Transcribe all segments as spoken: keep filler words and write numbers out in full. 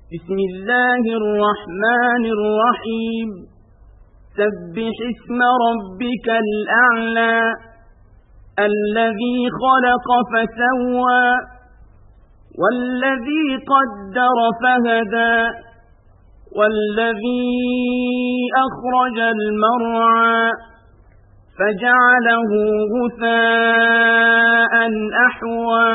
بسم الله الرحمن الرحيم سبح اسم ربك الأعلى الذي خلق فسوى والذي قدر فهدى والذي أخرج المرعى فجعله غثاء أحوى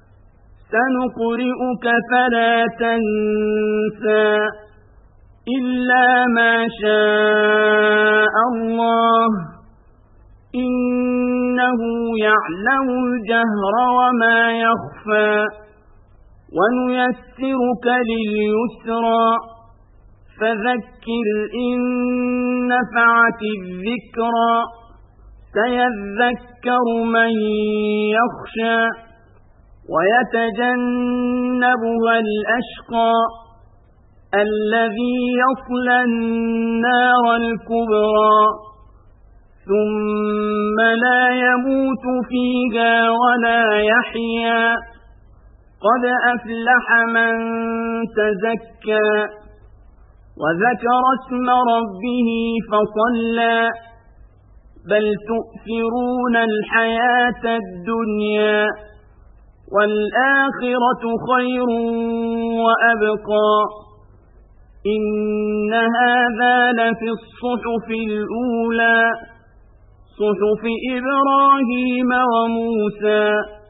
سنقرئك فلا تنسى إلا ما شاء الله إنه يعلم الجهر وما يخفى ونيسرك لليسرى فذكر إن نفعت الذكرى سيذكر من يخشى ويتجنبها الأشقى الذي يصلى النار الكبرى ثم لا يموت فيها ولا يحيا قد أفلح من تزكى وذكر اسم ربه فصلى بل تؤثرون الحياة الدنيا والآخرة خير وأبقى إن هذا لفي الصحف الأولى صحف إبراهيم وموسى